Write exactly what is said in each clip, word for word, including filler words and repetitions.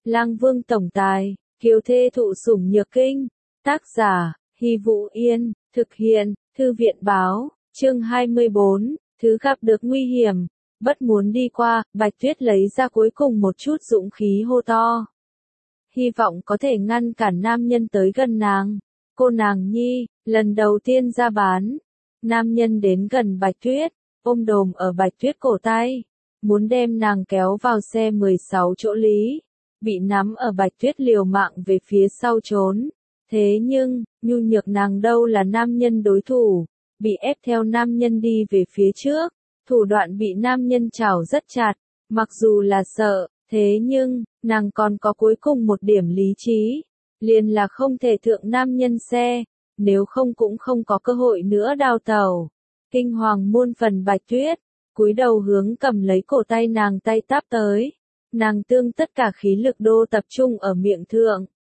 Lang Vương tổng tài, kiều thê thụ sủng nhược kinh. Tác giả, Hy Vũ Yên, thực hiện, Thư viện báo, chương hai mươi bốn, thứ gặp được nguy hiểm, bất muốn đi qua, Bạch Tuyết lấy ra cuối cùng một chút dũng khí hô to. Hy vọng có thể ngăn cản nam nhân tới gần nàng. Cô nàng nhi, lần đầu tiên ra bán. Nam nhân đến gần Bạch Tuyết, ôm đồm ở Bạch Tuyết cổ tay, muốn đem nàng kéo vào xe mười sáu chỗ lý. Bị nắm ở Bạch Tuyết liều mạng về phía sau trốn. Thế nhưng, nhu nhược nàng đâu là nam nhân đối thủ, bị ép theo nam nhân đi về phía trước, thủ đoạn bị nam nhân chảo rất chặt, mặc dù là sợ, thế nhưng, nàng còn có cuối cùng một điểm lý trí, liền là không thể thượng nam nhân xe, nếu không cũng không có cơ hội nữa đào tẩu. Kinh hoàng muôn phần Bạch Tuyết, cúi đầu hướng cầm lấy cổ tay nàng tay táp tới, nàng tương tất cả khí lực đô tập trung ở miệng thượng.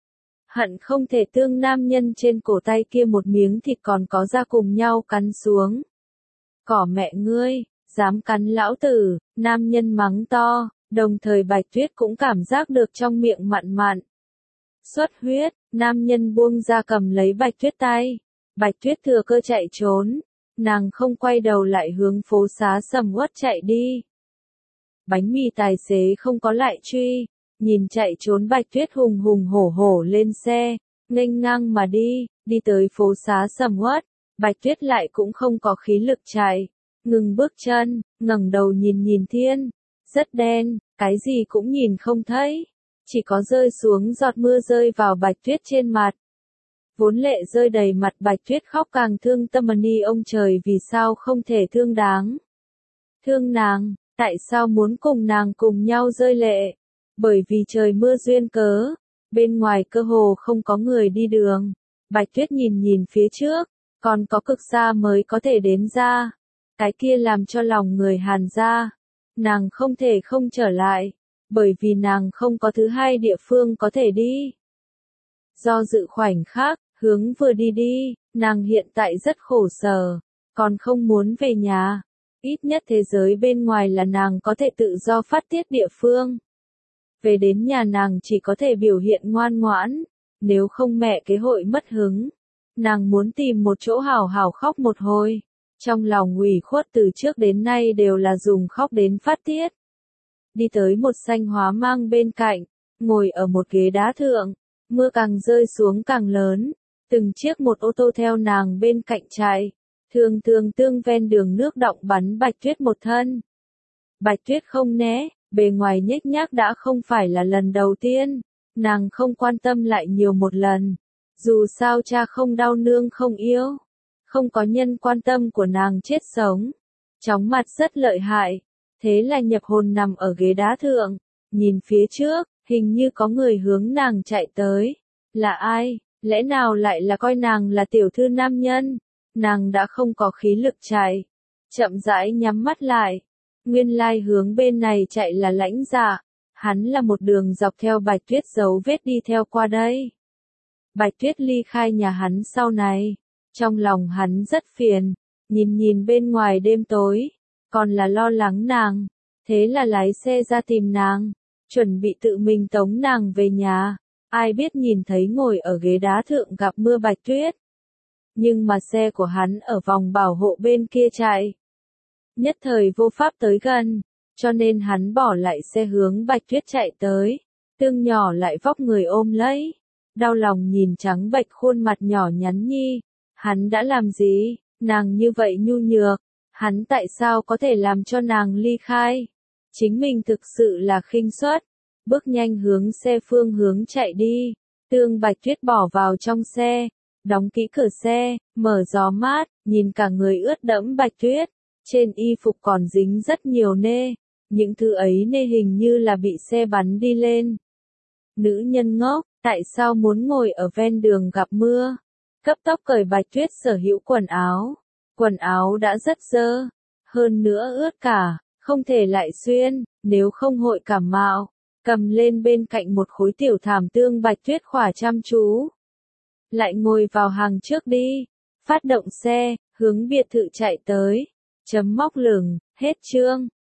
Hận không thể tương nam nhân trên cổ tay kia một miếng thịt còn có ra cùng nhau cắn xuống. Cỏ mẹ ngươi, dám cắn lão tử, nam nhân mắng to, đồng thời Bạch Tuyết cũng cảm giác được trong miệng mặn mặn. Xuất huyết, nam nhân buông ra cầm lấy Bạch Tuyết tay. Bạch Tuyết thừa cơ chạy trốn, nàng không quay đầu lại hướng phố xá sầm uất chạy đi. Bánh mì tài xế không có lại truy. Nhìn chạy trốn Bạch Tuyết hùng hùng hổ hổ lên xe, nghênh ngang mà đi, đi tới phố xá sầm uất, Bạch Tuyết lại cũng không có khí lực chạy, ngừng bước chân, ngẩng đầu nhìn nhìn thiên, rất đen, cái gì cũng nhìn không thấy, chỉ có rơi xuống giọt mưa rơi vào Bạch Tuyết trên mặt. Vốn lệ rơi đầy mặt Bạch Tuyết khóc càng thương tâm ni ông trời vì sao không thể thương đáng. Thương nàng, tại sao muốn cùng nàng cùng nhau rơi lệ? Bởi vì trời mưa duyên cớ, bên ngoài cơ hồ không có người đi đường. Bạch Tuyết nhìn nhìn phía trước, còn có cực xa mới có thể đến ra. Cái kia làm cho lòng người hàn ra. Nàng không thể không trở lại, bởi vì nàng không có thứ hai địa phương có thể đi. Do dự khoảnh khắc, hướng vừa đi đi, nàng hiện tại rất khổ sở, còn không muốn về nhà. Ít nhất thế giới bên ngoài là nàng có thể tự do phát tiết địa phương. Về đến nhà nàng chỉ có thể biểu hiện ngoan ngoãn, nếu không mẹ kế hội mất hứng. Nàng muốn tìm một chỗ hào hào khóc một hồi, trong lòng ủy khuất từ trước đến nay đều là dùng khóc đến phát tiết. Đi tới một xanh hóa mang bên cạnh, ngồi ở một ghế đá thượng, mưa càng rơi xuống càng lớn, từng chiếc một ô tô theo nàng bên cạnh chạy, thường thường tương ven đường nước đọng bắn Bạch Tuyết một thân. Bạch Tuyết không né. Bề ngoài nhếch nhác đã không phải là lần đầu tiên, nàng không quan tâm lại nhiều một lần. Dù sao cha không đau nương không yêu, không có nhân quan tâm của nàng chết sống. Chóng mặt rất lợi hại, thế là nhập hồn nằm ở ghế đá thượng, nhìn phía trước, hình như có người hướng nàng chạy tới. Là ai? Lẽ nào lại là coi nàng là tiểu thư nam nhân? Nàng đã không có khí lực chạy, chậm rãi nhắm mắt lại. Nguyên lai hướng bên này chạy là Lãnh Dạ, hắn là một đường dọc theo Bạch Tuyết dấu vết đi theo qua đây. Bạch Tuyết ly khai nhà hắn sau này, trong lòng hắn rất phiền, nhìn nhìn bên ngoài đêm tối, còn là lo lắng nàng, thế là lái xe ra tìm nàng, chuẩn bị tự mình tống nàng về nhà, ai biết nhìn thấy ngồi ở ghế đá thượng gặp mưa Bạch Tuyết. Nhưng mà xe của hắn ở vòng bảo hộ bên kia chạy. Nhất thời vô pháp tới gần, cho nên hắn bỏ lại xe hướng Bạch Tuyết chạy tới, tương nhỏ lại vóc người ôm lấy, đau lòng nhìn trắng bệch khuôn mặt nhỏ nhắn nhi, hắn đã làm gì, nàng như vậy nhu nhược, hắn tại sao có thể làm cho nàng ly khai, chính mình thực sự là khinh suất, bước nhanh hướng xe phương hướng chạy đi, tương Bạch Tuyết bỏ vào trong xe, đóng kỹ cửa xe, mở gió mát, nhìn cả người ướt đẫm Bạch Tuyết. Trên y phục còn dính rất nhiều nê, những thứ ấy nê hình như là bị xe bắn đi lên. Nữ nhân ngốc, tại sao muốn ngồi ở ven đường gặp mưa? Cấp tốc cởi Bạch Tuyết sở hữu quần áo. Quần áo đã rất dơ, hơn nữa ướt cả, không thể lại xuyên, nếu không hội cảm mạo. Cầm lên bên cạnh một khối tiểu thảm tương Bạch Tuyết khỏa chăm chú. Lại ngồi vào hàng trước đi, phát động xe, hướng biệt thự chạy tới. Chấm móc lửng, hết chương.